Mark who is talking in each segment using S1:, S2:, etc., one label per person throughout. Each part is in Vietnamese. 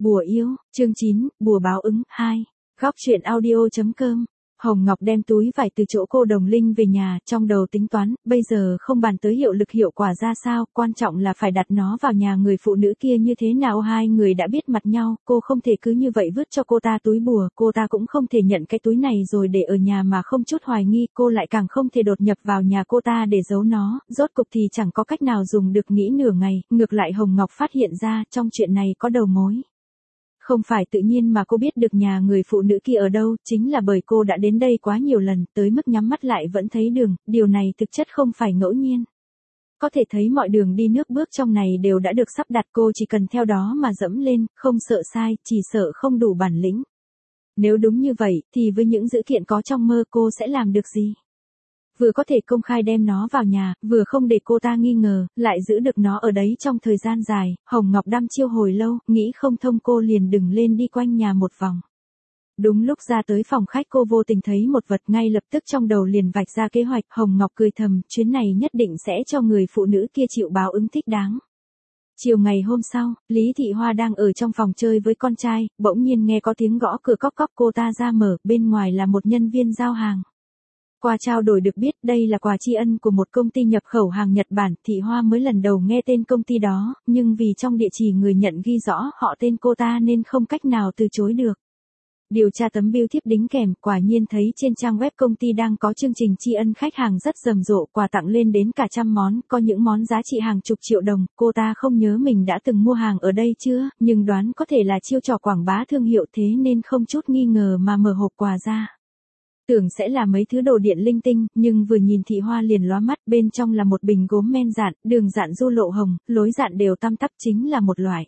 S1: Bùa yêu, chương 9, bùa báo ứng, 2. Góc truyện audio.com. Hồng Ngọc đem túi vải từ chỗ cô Đồng Linh về nhà, trong đầu tính toán, bây giờ không bàn tới hiệu lực hiệu quả ra sao, quan trọng là phải đặt nó vào nhà người phụ nữ kia như thế nào. Hai người đã biết mặt nhau, cô không thể cứ như vậy vứt cho cô ta túi bùa, cô ta cũng không thể nhận cái túi này rồi để ở nhà mà không chút hoài nghi, cô lại càng không thể đột nhập vào nhà cô ta để giấu nó, rốt cục thì chẳng có cách nào dùng được. Nghĩ nửa ngày, ngược lại Hồng Ngọc phát hiện ra, trong chuyện này có đầu mối. Không phải tự nhiên mà cô biết được nhà người phụ nữ kia ở đâu, chính là bởi cô đã đến đây quá nhiều lần, tới mức nhắm mắt lại vẫn thấy đường, điều này thực chất không phải ngẫu nhiên. Có thể thấy mọi đường đi nước bước trong này đều đã được sắp đặt, cô chỉ cần theo đó mà dẫm lên, không sợ sai, chỉ sợ không đủ bản lĩnh. Nếu đúng như vậy, thì với những dữ kiện có trong mơ cô sẽ làm được gì? Vừa có thể công khai đem nó vào nhà, vừa không để cô ta nghi ngờ, lại giữ được nó ở đấy trong thời gian dài. Hồng Ngọc đăm chiêu hồi lâu, nghĩ không thông cô liền đừng lên đi quanh nhà một vòng. Đúng lúc ra tới phòng khách cô vô tình thấy một vật, ngay lập tức trong đầu liền vạch ra kế hoạch. Hồng Ngọc cười thầm, chuyến này nhất định sẽ cho người phụ nữ kia chịu báo ứng thích đáng. Chiều ngày hôm sau, Lý Thị Hoa đang ở trong phòng chơi với con trai, bỗng nhiên nghe có tiếng gõ cửa cóc cóc, cô ta ra mở, bên ngoài là một nhân viên giao hàng. Qua trao đổi được biết đây là quà tri ân của một công ty nhập khẩu hàng Nhật Bản. Thị Hoa mới lần đầu nghe tên công ty đó, nhưng vì trong địa chỉ người nhận ghi rõ họ tên cô ta nên không cách nào từ chối được. Điều tra tấm bưu thiếp đính kèm, quả nhiên thấy trên trang web công ty đang có chương trình tri ân khách hàng rất rầm rộ, quà tặng lên đến cả trăm món, có những món giá trị hàng chục triệu đồng. Cô ta không nhớ mình đã từng mua hàng ở đây chưa, nhưng đoán có thể là chiêu trò quảng bá thương hiệu, thế nên không chút nghi ngờ mà mở hộp quà ra. Tưởng sẽ là mấy thứ đồ điện linh tinh, nhưng vừa nhìn Thị Hoa liền lóa mắt, bên trong là một bình gốm men dạn, đường dạn du lộ hồng, lối dạn đều tăm tắp, chính là một loại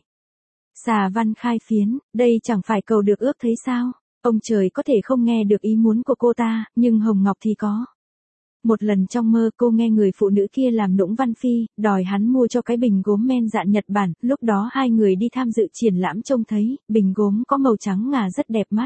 S1: xà văn khai phiến. Đây chẳng phải cầu được ước thấy sao? Ông trời có thể không nghe được ý muốn của cô ta, nhưng Hồng Ngọc thì có. Một lần trong mơ cô nghe người phụ nữ kia làm nũng Văn Phi, đòi hắn mua cho cái bình gốm men dạn Nhật Bản, lúc đó hai người đi tham dự triển lãm trông thấy, bình gốm có màu trắng ngà rất đẹp mắt.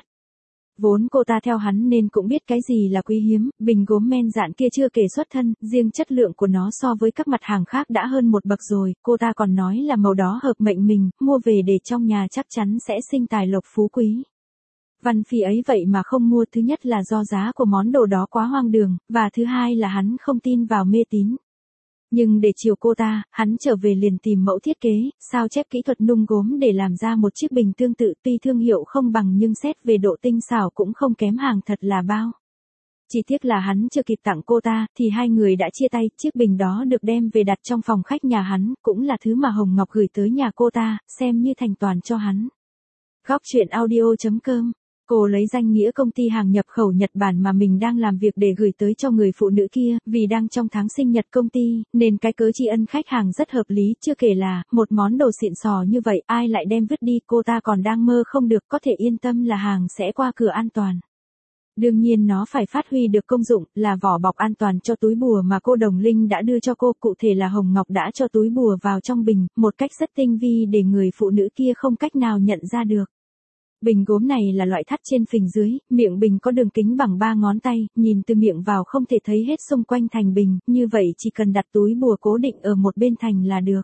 S1: Vốn cô ta theo hắn nên cũng biết cái gì là quý hiếm, bình gốm men dạn kia chưa kể xuất thân, riêng chất lượng của nó so với các mặt hàng khác đã hơn một bậc rồi, cô ta còn nói là màu đó hợp mệnh mình, mua về để trong nhà chắc chắn sẽ sinh tài lộc phú quý. Văn Phi ấy vậy mà không mua, thứ nhất là do giá của món đồ đó quá hoang đường, và thứ hai là hắn không tin vào mê tín. Nhưng để chiều cô ta, hắn trở về liền tìm mẫu thiết kế, sao chép kỹ thuật nung gốm để làm ra một chiếc bình tương tự, tuy thương hiệu không bằng nhưng xét về độ tinh xảo cũng không kém hàng thật là bao. Chỉ tiếc là hắn chưa kịp tặng cô ta, thì hai người đã chia tay, chiếc bình đó được đem về đặt trong phòng khách nhà hắn, cũng là thứ mà Hồng Ngọc gửi tới nhà cô ta, xem như thành toàn cho hắn. Góc truyện audio.com. Cô lấy danh nghĩa công ty hàng nhập khẩu Nhật Bản mà mình đang làm việc để gửi tới cho người phụ nữ kia, vì đang trong tháng sinh nhật công ty, nên cái cớ tri ân khách hàng rất hợp lý, chưa kể là, một món đồ xịn sò như vậy, ai lại đem vứt đi, cô ta còn đang mơ không được, có thể yên tâm là hàng sẽ qua cửa an toàn. Đương nhiên nó phải phát huy được công dụng, là vỏ bọc an toàn cho túi bùa mà cô Đồng Linh đã đưa cho cô, cụ thể là Hồng Ngọc đã cho túi bùa vào trong bình, một cách rất tinh vi để người phụ nữ kia không cách nào nhận ra được. Bình gốm này là loại thắt trên phình dưới, miệng bình có đường kính bằng 3 ngón tay, nhìn từ miệng vào không thể thấy hết xung quanh thành bình, như vậy chỉ cần đặt túi bùa cố định ở một bên thành là được.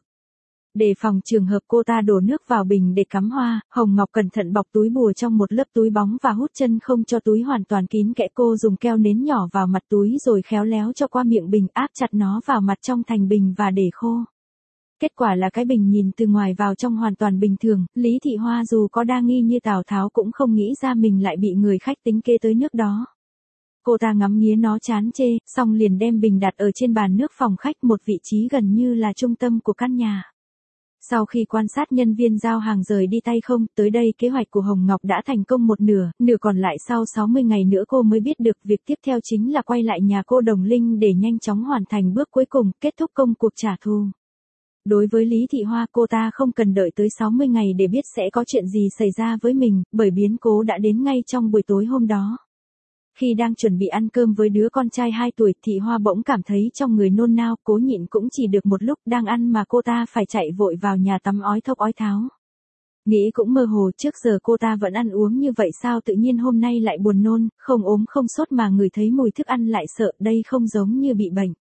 S1: Để phòng trường hợp cô ta đổ nước vào bình để cắm hoa, Hồng Ngọc cẩn thận bọc túi bùa trong một lớp túi bóng và hút chân không cho túi hoàn toàn kín kẽ. Cô dùng keo nến nhỏ vào mặt túi rồi khéo léo cho qua miệng bình, áp chặt nó vào mặt trong thành bình và để khô. Kết quả là cái bình nhìn từ ngoài vào trong hoàn toàn bình thường, Lý Thị Hoa dù có đa nghi như Tào Tháo cũng không nghĩ ra mình lại bị người khách tính kế tới nước đó. Cô ta ngắm nghía nó chán chê, xong liền đem bình đặt ở trên bàn nước phòng khách, một vị trí gần như là trung tâm của căn nhà. Sau khi quan sát nhân viên giao hàng rời đi tay không, tới đây kế hoạch của Hồng Ngọc đã thành công một nửa, nửa còn lại sau 60 ngày nữa cô mới biết được. Việc tiếp theo chính là quay lại nhà cô Đồng Linh để nhanh chóng hoàn thành bước cuối cùng, kết thúc công cuộc trả thù. Đối với Lý Thị Hoa, cô ta không cần đợi tới 60 ngày để biết sẽ có chuyện gì xảy ra với mình, bởi biến cố đã đến ngay trong buổi tối hôm đó. Khi đang chuẩn bị ăn cơm với đứa con trai 2 tuổi, Thị Hoa bỗng cảm thấy trong người nôn nao, cố nhịn cũng chỉ được một lúc, đang ăn mà cô ta phải chạy vội vào nhà tắm ói thốc ói tháo. Nghĩ cũng mơ hồ, trước giờ cô ta vẫn ăn uống như vậy sao tự nhiên hôm nay lại buồn nôn, không ốm không sốt mà ngửi thấy mùi thức ăn lại sợ, đây không giống như bị bệnh.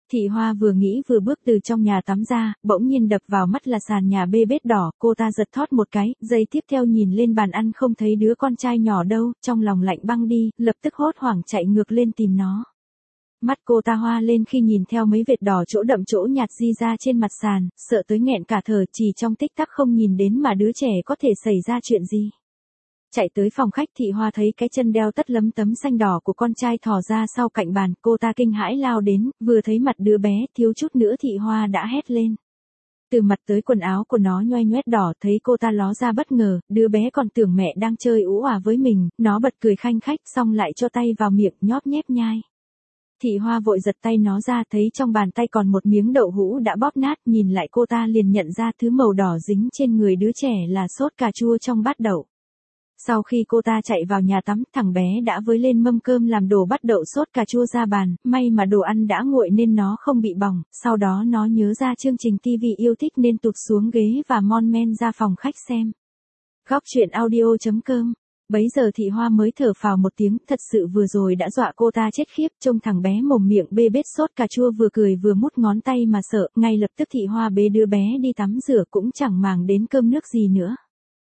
S1: Thị Hoa vừa nghĩ vừa bước từ trong nhà tắm ra, bỗng nhiên đập vào mắt là sàn nhà bê bết đỏ, cô ta giật thót một cái, giây tiếp theo nhìn lên bàn ăn không thấy đứa con trai nhỏ đâu, trong lòng lạnh băng đi, lập tức hốt hoảng chạy ngược lên tìm nó. Mắt cô ta hoa lên khi nhìn theo mấy vệt đỏ chỗ đậm chỗ nhạt di ra trên mặt sàn, sợ tới nghẹn cả thở, chỉ trong tích tắc không nhìn đến mà đứa trẻ có thể xảy ra chuyện gì. Chạy tới phòng khách, Thị Hoa thấy cái chân đeo tất lấm tấm xanh đỏ của con trai thò ra sau cạnh bàn, cô ta kinh hãi lao đến, vừa thấy mặt đứa bé, thiếu chút nữa Thị Hoa đã hét lên. Từ mặt tới quần áo của nó nhoe nhoét đỏ, thấy cô ta ló ra bất ngờ, đứa bé còn tưởng mẹ đang chơi ú òa với mình, nó bật cười khanh khách xong lại cho tay vào miệng nhóp nhép nhai. Thị Hoa vội giật tay nó ra, thấy trong bàn tay còn một miếng đậu hũ đã bóp nát, nhìn lại cô ta liền nhận ra thứ màu đỏ dính trên người đứa trẻ là sốt cà chua trong bát đậu. Sau khi cô ta chạy vào nhà tắm, thằng bé đã với lên mâm cơm làm đồ bắt đậu sốt cà chua ra bàn, may mà đồ ăn đã nguội nên nó không bị bỏng, sau đó nó nhớ ra chương trình TV yêu thích nên tụt xuống ghế và mon men ra phòng khách xem. Góc truyện audio.com. Bấy giờ Thị Hoa mới thở phào một tiếng, thật sự vừa rồi đã dọa cô ta chết khiếp, trông thằng bé mồm miệng bê bết sốt cà chua vừa cười vừa mút ngón tay mà sợ, ngay lập tức Thị Hoa bế đứa bé đi tắm rửa cũng chẳng màng đến cơm nước gì nữa.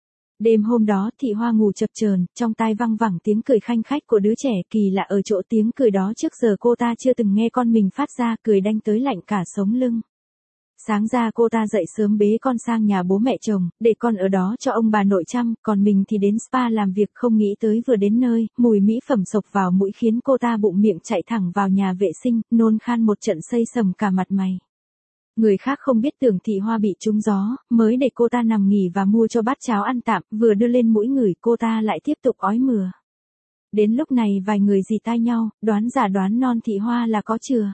S1: Đêm hôm đó Thị Hoa ngủ chập chờn, trong tai văng vẳng tiếng cười khanh khách của đứa trẻ, kỳ lạ ở chỗ tiếng cười đó trước giờ cô ta chưa từng nghe con mình phát ra, cười đanh tới lạnh cả sống lưng. Sáng ra cô ta dậy sớm bế con sang nhà bố mẹ chồng, để con ở đó cho ông bà nội chăm, còn mình thì đến spa làm việc, không nghĩ tới vừa đến nơi, mùi mỹ phẩm xộc vào mũi khiến cô ta bụng miệng chạy thẳng vào nhà vệ sinh, nôn khan một trận xây sầm cả mặt mày. Người khác không biết tưởng Thị Hoa bị trúng gió, mới để cô ta nằm nghỉ và mua cho bát cháo ăn tạm, vừa đưa lên mũi ngửi cô ta lại tiếp tục ói mửa. Đến lúc này vài người rì tai nhau, đoán giả đoán non Thị Hoa là có chừa.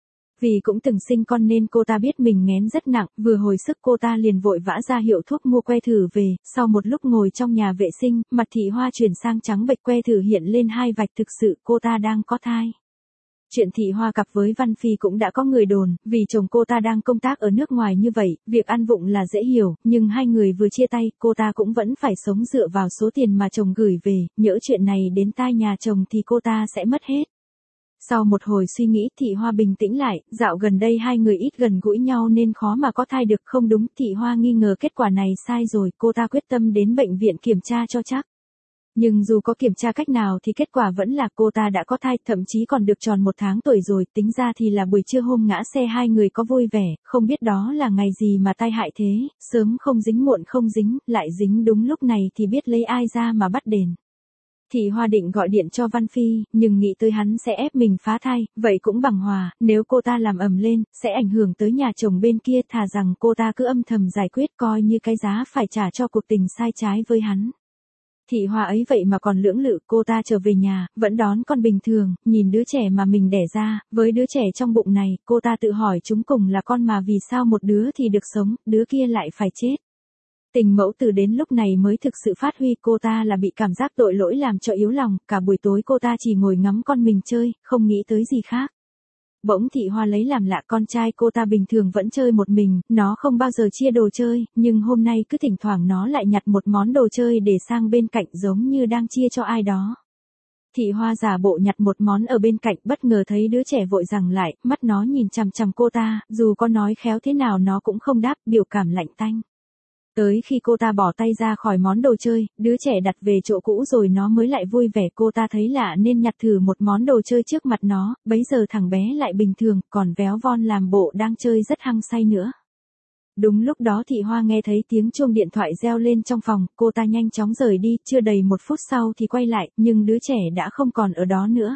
S1: Vì cũng từng sinh con nên cô ta biết mình nghén rất nặng, vừa hồi sức cô ta liền vội vã ra hiệu thuốc mua que thử về, sau một lúc ngồi trong nhà vệ sinh, mặt Thị Hoa chuyển sang trắng bệch, que thử hiện lên hai vạch, thực sự cô ta đang có thai. Chuyện Thị Hoa cặp với Văn Phi cũng đã có người đồn, vì chồng cô ta đang công tác ở nước ngoài như vậy, việc ăn vụng là dễ hiểu, nhưng hai người vừa chia tay, cô ta cũng vẫn phải sống dựa vào số tiền mà chồng gửi về, nhỡ chuyện này đến tai nhà chồng thì cô ta sẽ mất hết. Sau một hồi suy nghĩ, Thị Hoa bình tĩnh lại, dạo gần đây hai người ít gần gũi nhau nên khó mà có thai được, không đúng, Thị Hoa nghi ngờ kết quả này sai rồi, cô ta quyết tâm đến bệnh viện kiểm tra cho chắc. Nhưng dù có kiểm tra cách nào thì kết quả vẫn là cô ta đã có thai, thậm chí còn được tròn 1 tháng tuổi rồi, tính ra thì là buổi trưa hôm ngã xe hai người có vui vẻ, không biết đó là ngày gì mà tai hại thế, sớm không dính muộn không dính, lại dính đúng lúc này thì biết lấy ai ra mà bắt đền. Thị Hoa định gọi điện cho Văn Phi, nhưng nghĩ tới hắn sẽ ép mình phá thai, vậy cũng bằng hòa, nếu cô ta làm ầm lên, sẽ ảnh hưởng tới nhà chồng bên kia, thà rằng cô ta cứ âm thầm giải quyết coi như cái giá phải trả cho cuộc tình sai trái với hắn. Thị Hoa ấy vậy mà còn lưỡng lự, cô ta trở về nhà, vẫn đón con bình thường, nhìn đứa trẻ mà mình đẻ ra, với đứa trẻ trong bụng này, cô ta tự hỏi chúng cùng là con mà vì sao một đứa thì được sống, đứa kia lại phải chết. Tình mẫu tử đến lúc này mới thực sự phát huy, cô ta là bị cảm giác tội lỗi làm cho yếu lòng, cả buổi tối cô ta chỉ ngồi ngắm con mình chơi, không nghĩ tới gì khác. Bỗng Thị Hoa lấy làm lạ, con trai cô ta bình thường vẫn chơi một mình, nó không bao giờ chia đồ chơi, nhưng hôm nay cứ thỉnh thoảng nó lại nhặt một món đồ chơi để sang bên cạnh giống như đang chia cho ai đó. Thị Hoa giả bộ nhặt một món ở bên cạnh, bất ngờ thấy đứa trẻ vội giằng lại, mắt nó nhìn chằm chằm cô ta, dù có nói khéo thế nào nó cũng không đáp, biểu cảm lạnh tanh. Tới khi cô ta bỏ tay ra khỏi món đồ chơi, đứa trẻ đặt về chỗ cũ rồi nó mới lại vui vẻ, cô ta thấy lạ nên nhặt thử một món đồ chơi trước mặt nó, bấy giờ thằng bé lại bình thường, còn véo von làm bộ đang chơi rất hăng say nữa. Đúng lúc đó Thị Hoa nghe thấy tiếng chuông điện thoại reo lên trong phòng, cô ta nhanh chóng rời đi, chưa đầy 1 phút sau thì quay lại, nhưng đứa trẻ đã không còn ở đó nữa.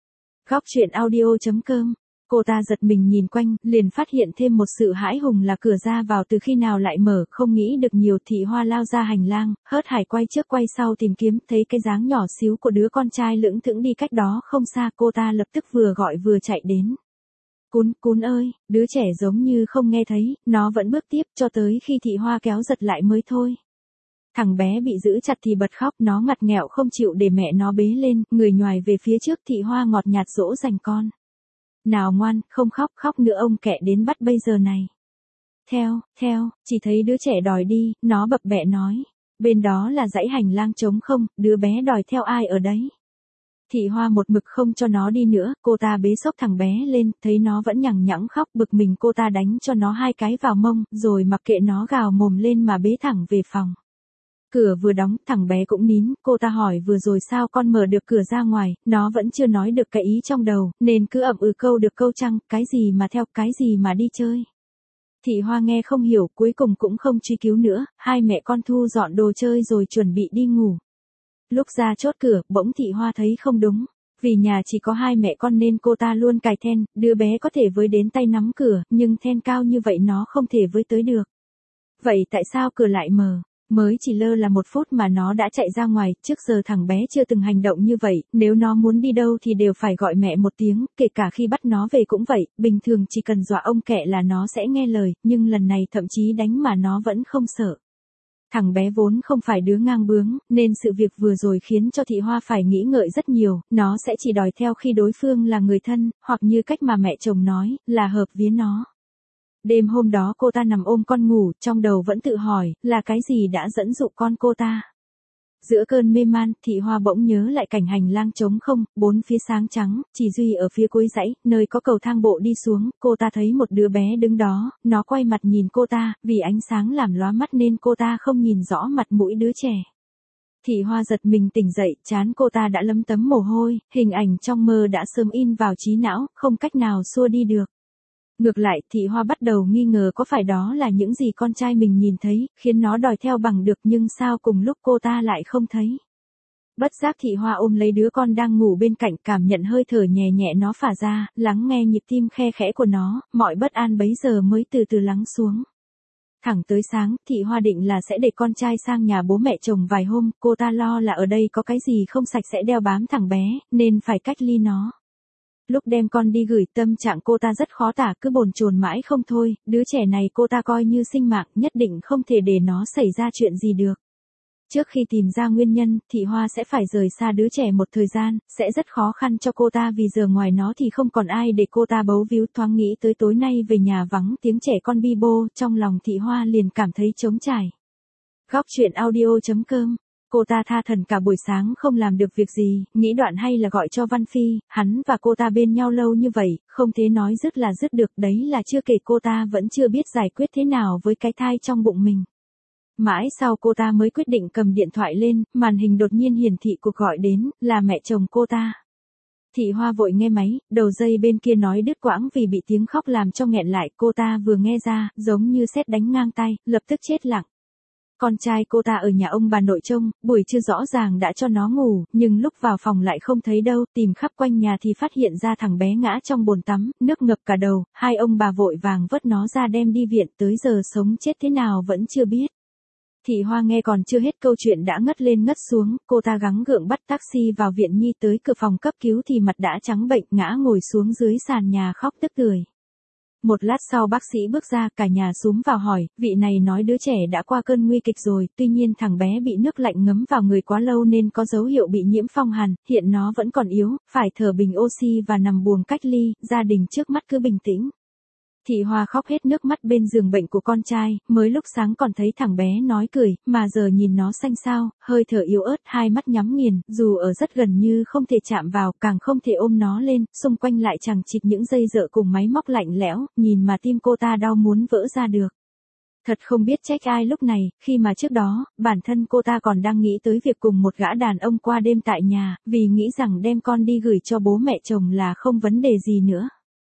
S1: Góc truyện audio.com. Cô ta giật mình nhìn quanh, liền phát hiện thêm một sự hãi hùng là cửa ra vào từ khi nào lại mở, không nghĩ được nhiều. Thị Hoa lao ra hành lang, hớt hải quay trước quay sau tìm kiếm, thấy cái dáng nhỏ xíu của đứa con trai lững thững đi cách đó không xa, cô ta lập tức vừa gọi vừa chạy đến. Cún, Cún ơi, đứa trẻ giống như không nghe thấy, nó vẫn bước tiếp cho tới khi Thị Hoa kéo giật lại mới thôi. Thằng bé bị giữ chặt thì bật khóc, nó ngặt nghẹo không chịu để mẹ nó bế lên, người nhoài về phía trước. Thị Hoa ngọt nhạt dỗ dành con. Nào ngoan, không khóc, khóc nữa ông kệ đến bắt bây giờ này. Theo, chỉ thấy đứa trẻ đòi đi, nó bập bẹ nói. Bên đó là dãy hành lang trống không, đứa bé đòi theo ai ở đấy. Thị Hoa một mực không cho nó đi nữa, cô ta bế xốc thằng bé lên, thấy nó vẫn nhằng nhẵng khóc bực mình cô ta đánh cho nó 2 cái vào mông, rồi mặc kệ nó gào mồm lên mà bế thẳng về phòng. Cửa vừa đóng, thằng bé cũng nín, cô ta hỏi vừa rồi sao con mở được cửa ra ngoài, nó vẫn chưa nói được cái ý trong đầu, nên cứ ậm câu được câu chăng, cái gì mà theo, cái gì mà đi chơi. Thị Hoa nghe không hiểu, cuối cùng cũng không truy cứu nữa, hai mẹ con thu dọn đồ chơi rồi chuẩn bị đi ngủ. Lúc ra chốt cửa, bỗng Thị Hoa thấy không đúng. Vì nhà chỉ có hai mẹ con nên cô ta luôn cài then, đứa bé có thể với đến tay nắm cửa, nhưng then cao như vậy nó không thể với tới được. Vậy tại sao cửa lại mở? Mới chỉ lơ là 1 phút mà nó đã chạy ra ngoài, trước giờ thằng bé chưa từng hành động như vậy, nếu nó muốn đi đâu thì đều phải gọi mẹ một tiếng, kể cả khi bắt nó về cũng vậy, bình thường chỉ cần dọa ông kẹ là nó sẽ nghe lời, nhưng lần này thậm chí đánh mà nó vẫn không sợ. Thằng bé vốn không phải đứa ngang bướng, nên sự việc vừa rồi khiến cho Thị Hoa phải nghĩ ngợi rất nhiều, nó sẽ chỉ đòi theo khi đối phương là người thân, hoặc như cách mà mẹ chồng nói, là hợp vía nó. Đêm hôm đó cô ta nằm ôm con ngủ, trong đầu vẫn tự hỏi, là cái gì đã dẫn dụ con cô ta. Giữa cơn mê man, Thị Hoa bỗng nhớ lại cảnh hành lang trống không, 4 phía sáng trắng, chỉ duy ở phía cuối dãy, nơi có cầu thang bộ đi xuống, cô ta thấy một đứa bé đứng đó, nó quay mặt nhìn cô ta, vì ánh sáng làm lóa mắt nên cô ta không nhìn rõ mặt mũi đứa trẻ. Thị Hoa giật mình tỉnh dậy, trán cô ta đã lấm tấm mồ hôi, hình ảnh trong mơ đã sớm in vào trí não, không cách nào xua đi được. Ngược lại, Thị Hoa bắt đầu nghi ngờ có phải đó là những gì con trai mình nhìn thấy, khiến nó đòi theo bằng được nhưng sao cùng lúc cô ta lại không thấy. Bất giác Thị Hoa ôm lấy đứa con đang ngủ bên cạnh, cảm nhận hơi thở nhẹ nhẹ nó phả ra, lắng nghe nhịp tim khe khẽ của nó, mọi bất an bấy giờ mới từ từ lắng xuống. Thẳng tới sáng, Thị Hoa định là sẽ để con trai sang nhà bố mẹ chồng vài hôm, cô ta lo là ở đây có cái gì không sạch sẽ đeo bám thằng bé, nên phải cách ly nó. Lúc đem con đi gửi, tâm trạng cô ta rất khó tả, cứ bồn chồn mãi không thôi, đứa trẻ này cô ta coi như sinh mạng, nhất định không thể để nó xảy ra chuyện gì được. Trước khi tìm ra nguyên nhân, Thị Hoa sẽ phải rời xa đứa trẻ một thời gian, sẽ rất khó khăn cho cô ta vì giờ ngoài nó thì không còn ai để cô ta bấu víu. Thoáng nghĩ tới tối nay về nhà vắng tiếng trẻ con bi bô, trong lòng Thị Hoa liền cảm thấy trống trải. Góc truyện audio.com. Cô ta tha thẩn cả buổi sáng không làm được việc gì, nghĩ đoạn hay là gọi cho Văn Phi, hắn và cô ta bên nhau lâu như vậy, không thể nói dứt là dứt được, đấy là chưa kể cô ta vẫn chưa biết giải quyết thế nào với cái thai trong bụng mình. Mãi sau cô ta mới quyết định cầm điện thoại lên, màn hình đột nhiên hiển thị cuộc gọi đến, là mẹ chồng cô ta. Thị Hoa vội nghe máy, đầu dây bên kia nói đứt quãng vì bị tiếng khóc làm cho nghẹn lại, cô ta vừa nghe ra, giống như sét đánh ngang tai, lập tức chết lặng. Con trai cô ta ở nhà ông bà nội trông, buổi trưa rõ ràng đã cho nó ngủ, nhưng lúc vào phòng lại không thấy đâu, tìm khắp quanh nhà thì phát hiện ra thằng bé ngã trong bồn tắm, nước ngập cả đầu, hai ông bà vội vàng vớt nó ra đem đi viện, tới giờ sống chết thế nào vẫn chưa biết. Thị Hoa nghe còn chưa hết câu chuyện đã ngất lên ngất xuống, cô ta gắng gượng bắt taxi vào viện nhi, tới cửa phòng cấp cứu thì mặt đã trắng bệnh, ngã ngồi xuống dưới sàn nhà khóc tức tưởi. Một lát sau bác sĩ bước ra, cả nhà xúm vào hỏi, vị này nói đứa trẻ đã qua cơn nguy kịch rồi, tuy nhiên thằng bé bị nước lạnh ngấm vào người quá lâu nên có dấu hiệu bị nhiễm phong hàn, hiện nó vẫn còn yếu, phải thở bình oxy và nằm buồng cách ly, gia đình trước mắt cứ bình tĩnh. Thị Hoa khóc hết nước mắt bên giường bệnh của con trai, mới lúc sáng còn thấy thằng bé nói cười, mà giờ nhìn nó xanh xao, hơi thở yếu ớt, hai mắt nhắm nghiền, dù ở rất gần như không thể chạm vào, càng không thể ôm nó lên, xung quanh lại chằng chịt những dây dợ cùng máy móc lạnh lẽo, nhìn mà tim cô ta đau muốn vỡ ra được. Thật không biết trách ai lúc này, khi mà trước đó, bản thân cô ta còn đang nghĩ tới việc cùng một gã đàn ông qua đêm tại nhà, vì nghĩ rằng đem con đi gửi cho bố mẹ chồng là không vấn đề gì nữa.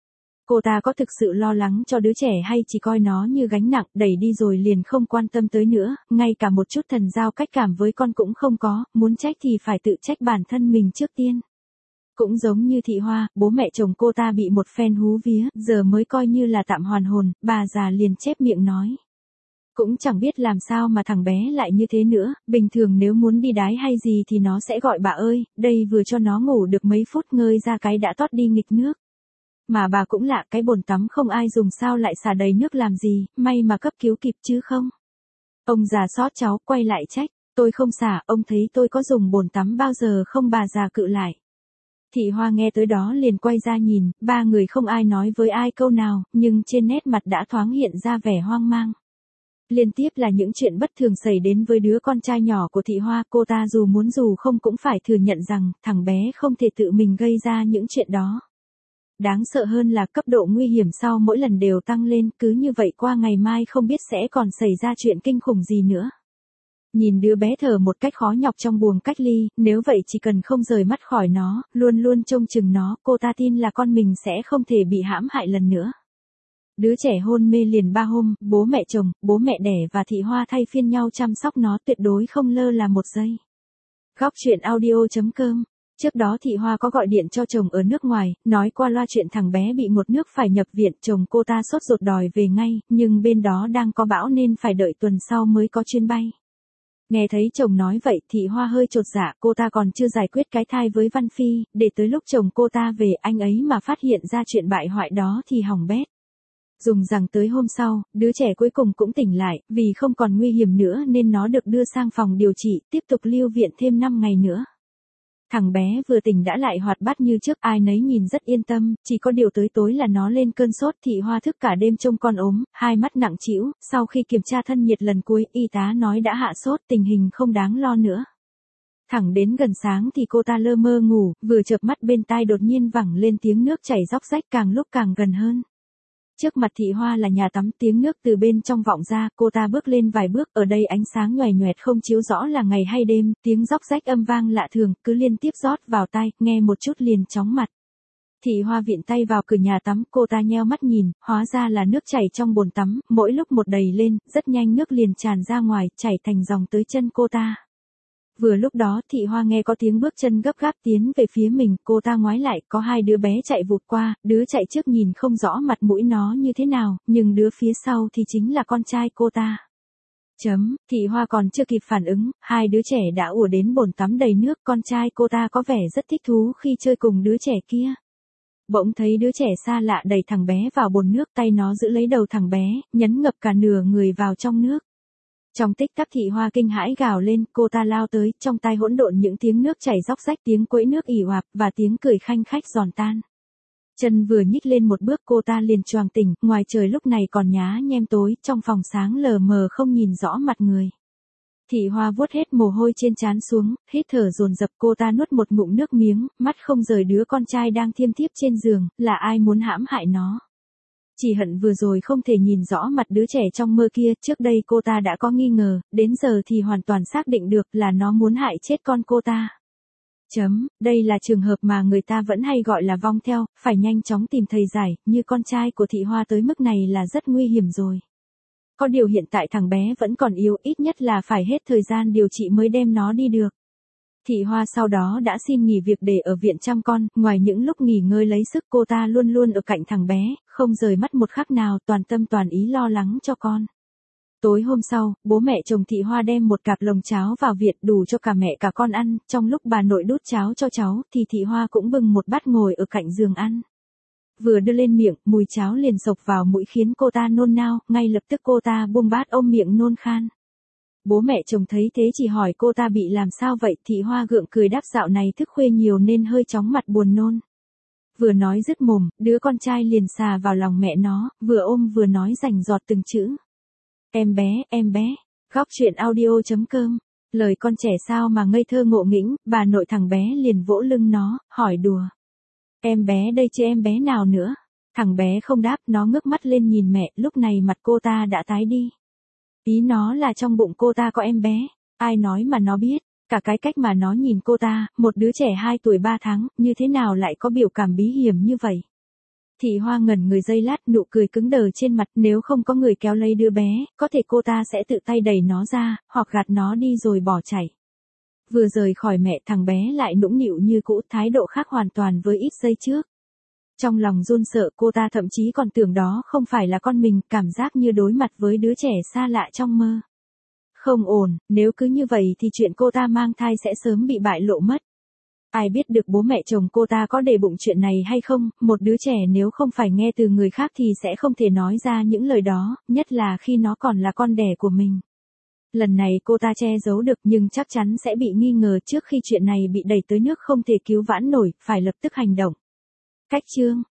S1: Cô ta có thực sự lo lắng cho đứa trẻ hay chỉ coi nó như gánh nặng, đẩy đi rồi liền không quan tâm tới nữa, ngay cả một chút thần giao cách cảm với con cũng không có, muốn trách thì phải tự trách bản thân mình trước tiên. Cũng giống như Thị Hoa, bố mẹ chồng cô ta bị một phen hú vía, giờ mới coi như là tạm hoàn hồn, bà già liền chép miệng nói. Cũng chẳng biết làm sao mà thằng bé lại như thế nữa, bình thường nếu muốn đi đái hay gì thì nó sẽ gọi bà ơi, đây vừa cho nó ngủ được mấy phút ngơi ra cái đã tót đi nghịch nước. Mà bà cũng lạ, cái bồn tắm không ai dùng sao lại xả đầy nước làm gì, may mà cấp cứu kịp chứ không. Ông già xót cháu, quay lại trách, tôi không xả, ông thấy tôi có dùng bồn tắm bao giờ không, bà già cự lại. Thị Hoa nghe tới đó liền quay ra nhìn, ba người không ai nói với ai câu nào, nhưng trên nét mặt đã thoáng hiện ra vẻ hoang mang. Liên tiếp là những chuyện bất thường xảy đến với đứa con trai nhỏ của Thị Hoa, cô ta dù muốn dù không cũng phải thừa nhận rằng thằng bé không thể tự mình gây ra những chuyện đó. Đáng sợ hơn là cấp độ nguy hiểm sau mỗi lần đều tăng lên, cứ như vậy qua ngày mai không biết sẽ còn xảy ra chuyện kinh khủng gì nữa. Nhìn đứa bé thở một cách khó nhọc trong buồng cách ly, nếu vậy chỉ cần không rời mắt khỏi nó, luôn luôn trông chừng nó, cô ta tin là con mình sẽ không thể bị hãm hại lần nữa. Đứa trẻ hôn mê liền 3 hôm, bố mẹ chồng, bố mẹ đẻ và Thị Hoa thay phiên nhau chăm sóc nó, tuyệt đối không lơ là một giây. Góc truyện audio.com. Trước đó Thị Hoa có gọi điện cho chồng ở nước ngoài, nói qua loa chuyện thằng bé bị ngột nước phải nhập viện, chồng cô ta sốt ruột đòi về ngay, nhưng bên đó đang có bão nên phải đợi tuần sau mới có chuyến bay. Nghe thấy chồng nói vậy, Thị Hoa hơi chột dạ, cô ta còn chưa giải quyết cái thai với Văn Phi, để tới lúc chồng cô ta về anh ấy mà phát hiện ra chuyện bại hoại đó thì hỏng bét. Dùng rằng tới hôm sau, đứa trẻ cuối cùng cũng tỉnh lại, vì không còn nguy hiểm nữa nên nó được đưa sang phòng điều trị, tiếp tục lưu viện thêm 5 ngày nữa. Thằng bé vừa tỉnh đã lại hoạt bát như trước, ai nấy nhìn rất yên tâm, chỉ có điều tới tối là nó lên cơn sốt. Thị Hoa thức cả đêm trông con ốm, hai mắt nặng trĩu, sau khi kiểm tra thân nhiệt lần cuối, y tá nói đã hạ sốt, tình hình không đáng lo nữa. Thẳng đến gần sáng thì cô ta lơ mơ ngủ, vừa chợp mắt bên tai đột nhiên vẳng lên tiếng nước chảy róc rách càng lúc càng gần hơn. Trước mặt Thị Hoa là nhà tắm, tiếng nước từ bên trong vọng ra, cô ta bước lên vài bước, ở đây ánh sáng nhoẻn nhoẹt không chiếu rõ là ngày hay đêm, tiếng róc rách âm vang lạ thường, cứ liên tiếp rót vào tai, nghe một chút liền chóng mặt. Thị Hoa viện tay vào cửa nhà tắm, cô ta nheo mắt nhìn, hóa ra là nước chảy trong bồn tắm, mỗi lúc một đầy lên, rất nhanh nước liền tràn ra ngoài, chảy thành dòng tới chân cô ta. Vừa lúc đó Thị Hoa nghe có tiếng bước chân gấp gáp tiến về phía mình, cô ta ngoái lại, có hai đứa bé chạy vụt qua, đứa chạy trước nhìn không rõ mặt mũi nó như thế nào, nhưng đứa phía sau thì chính là con trai cô ta. Thị Hoa còn chưa kịp phản ứng, hai đứa trẻ đã ùa đến bồn tắm đầy nước, con trai cô ta có vẻ rất thích thú khi chơi cùng đứa trẻ kia. Bỗng thấy đứa trẻ xa lạ đẩy thằng bé vào bồn nước, tay nó giữ lấy đầu thằng bé, nhấn ngập cả nửa người vào trong nước. Trong tích tắc Thị Hoa kinh hãi gào lên, cô ta lao tới, trong tai hỗn độn những tiếng nước chảy róc rách, tiếng quẫy nước ì oạp và tiếng cười khanh khách giòn tan. Chân vừa nhích lên một bước cô ta liền choàng tỉnh, ngoài trời lúc này còn nhá nhem tối, trong phòng sáng lờ mờ không nhìn rõ mặt người. Thị Hoa vuốt hết mồ hôi trên trán xuống, hít thở dồn dập, cô ta nuốt một ngụm nước miếng, mắt không rời đứa con trai đang thiêm thiếp trên giường, là ai muốn hãm hại nó. Chỉ hận vừa rồi không thể nhìn rõ mặt đứa trẻ trong mơ kia, trước đây cô ta đã có nghi ngờ, đến giờ thì hoàn toàn xác định được là nó muốn hại chết con cô ta. Đây là trường hợp mà người ta vẫn hay gọi là vong theo, phải nhanh chóng tìm thầy giải, như con trai của Thị Hoa tới mức này là rất nguy hiểm rồi. Có điều hiện tại thằng bé vẫn còn yếu, ít nhất là phải hết thời gian điều trị mới đem nó đi được. Thị Hoa sau đó đã xin nghỉ việc để ở viện chăm con, ngoài những lúc nghỉ ngơi lấy sức cô ta luôn luôn ở cạnh thằng bé, không rời mắt một khắc nào, toàn tâm toàn ý lo lắng cho con. Tối hôm sau, bố mẹ chồng Thị Hoa đem một cặp lồng cháo vào viện đủ cho cả mẹ cả con ăn, trong lúc bà nội đút cháo cho cháu thì Thị Hoa cũng bưng một bát ngồi ở cạnh giường ăn. Vừa đưa lên miệng, mùi cháo liền xộc vào mũi khiến cô ta nôn nao, ngay lập tức cô ta buông bát ôm miệng nôn khan. Bố mẹ chồng thấy thế chỉ hỏi cô ta bị làm sao vậy, Thị Hoa gượng cười đáp dạo này thức khuya nhiều nên hơi chóng mặt buồn nôn. Vừa nói dứt mồm, đứa con trai liền xà vào lòng mẹ nó, vừa ôm vừa nói rành rọt từng chữ. Em bé, góc truyện audio.com, lời con trẻ sao mà ngây thơ ngộ nghĩnh, bà nội thằng bé liền vỗ lưng nó, hỏi đùa. Em bé đây chứ em bé nào nữa? Thằng bé không đáp, nó ngước mắt lên nhìn mẹ, lúc này mặt cô ta đã tái đi. Ý nó là trong bụng cô ta có em bé, ai nói mà nó biết, cả cái cách mà nó nhìn cô ta, một đứa trẻ 2 tuổi 3 tháng, như thế nào lại có biểu cảm bí hiểm như vậy. Thị Hoa ngẩn người giây lát, nụ cười cứng đờ trên mặt, nếu không có người kéo lấy đứa bé, có thể cô ta sẽ tự tay đẩy nó ra, hoặc gạt nó đi rồi bỏ chạy. Vừa rời khỏi mẹ thằng bé lại nũng nịu như cũ, thái độ khác hoàn toàn với ít giây trước. Trong lòng run sợ cô ta thậm chí còn tưởng đó không phải là con mình, cảm giác như đối mặt với đứa trẻ xa lạ trong mơ. Không ổn, nếu cứ như vậy thì chuyện cô ta mang thai sẽ sớm bị bại lộ mất. Ai biết được bố mẹ chồng cô ta có để bụng chuyện này hay không, một đứa trẻ nếu không phải nghe từ người khác thì sẽ không thể nói ra những lời đó, nhất là khi nó còn là con đẻ của mình. Lần này cô ta che giấu được nhưng chắc chắn sẽ bị nghi ngờ trước khi chuyện này bị đẩy tới nước không thể cứu vãn nổi, phải lập tức hành động. Cách chương